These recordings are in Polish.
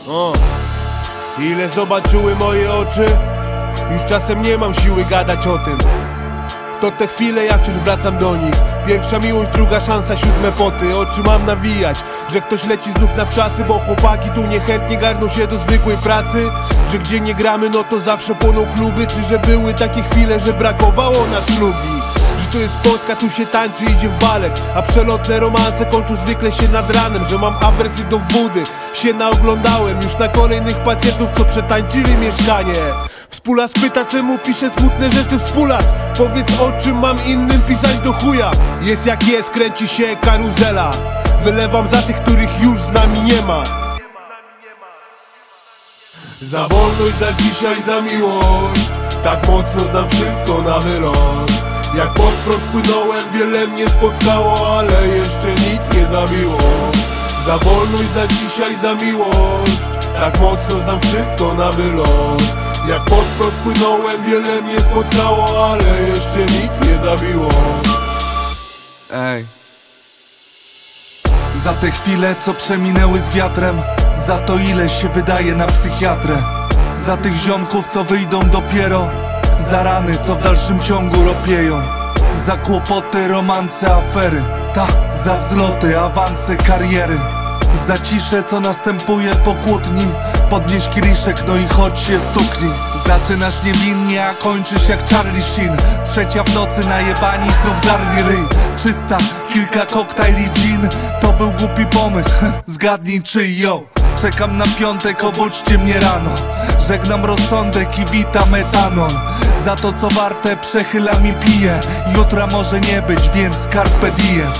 Ile zobaczyły moje oczy, już czasem nie mam siły gadać o tym. To te chwile, ja wciąż wracam do nich. Pierwsza miłość, druga szansa, siódme poty. Oczy mam nawijać, że ktoś leci znów na wczasy, bo chłopaki tu niechętnie garną się do zwykłej pracy. Że gdzie nie gramy, no to zawsze płoną kluby. Czy że były takie chwile, że brakowało na ślubi. Że to jest Polska, tu się tańczy, idzie w balet. A przelotne romanse kończą zwykle się nad ranem. Że mam awersję do wody, się naoglądałem już na kolejnych pacjentów, co przetańczyli mieszkanie. Współlas pyta, czemu piszę smutne rzeczy współlas. Powiedz, o czym mam innym pisać do chuja. Jest jak jest, kręci się karuzela. Wylewam za tych, których już z nami nie ma. Za wolność, za dzisiaj, za miłość. Tak mocno znam wszystko na wylot. Jak pod prąd płynąłem, wiele mnie spotkało, ale jeszcze nic nie zabiło. Za wolność, za dzisiaj, za miłość. Tak mocno znam wszystko na wylot. Jak pod prąd płynąłem, wiele mnie spotkało, ale jeszcze nic nie zabiło. Ej. Za te chwile, co przeminęły z wiatrem. Za to, ile się wydaje na psychiatrę. Za tych ziomków, co wyjdą dopiero. Za rany, co w dalszym ciągu ropieją. Za kłopoty, romanse, afery. Za wzloty, awanse, kariery. Za ciszę, co następuje po kłótni. Podnieś kieliszek, no i chodź się stuknij. Zaczynasz niewinnie, a kończysz jak Charlie Sheen. Trzecia w nocy, najebani, znów darli ryj. Czysta, kilka koktajli gin. To był głupi pomysł, zgadnij czyj. Czekam na piątek, obudźcie mnie rano. Żegnam rozsądek i witam etanon. Za to, co warte, przechylam i piję. Jutra może nie być, więc carpe diem.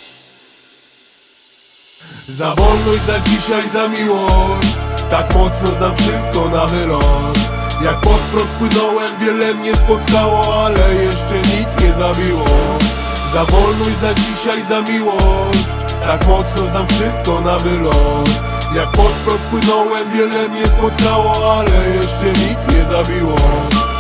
Za wolność, za dzisiaj, za miłość. Tak mocno znam wszystko na wylot. Jak pod prąd płynąłem, wiele mnie spotkało, ale jeszcze nic nie zabiło. Za wolność, za dzisiaj, za miłość. Tak mocno znam wszystko na wylot. Jak pod prąd płynąłem, wiele mnie spotkało, ale jeszcze nic nie zabiło.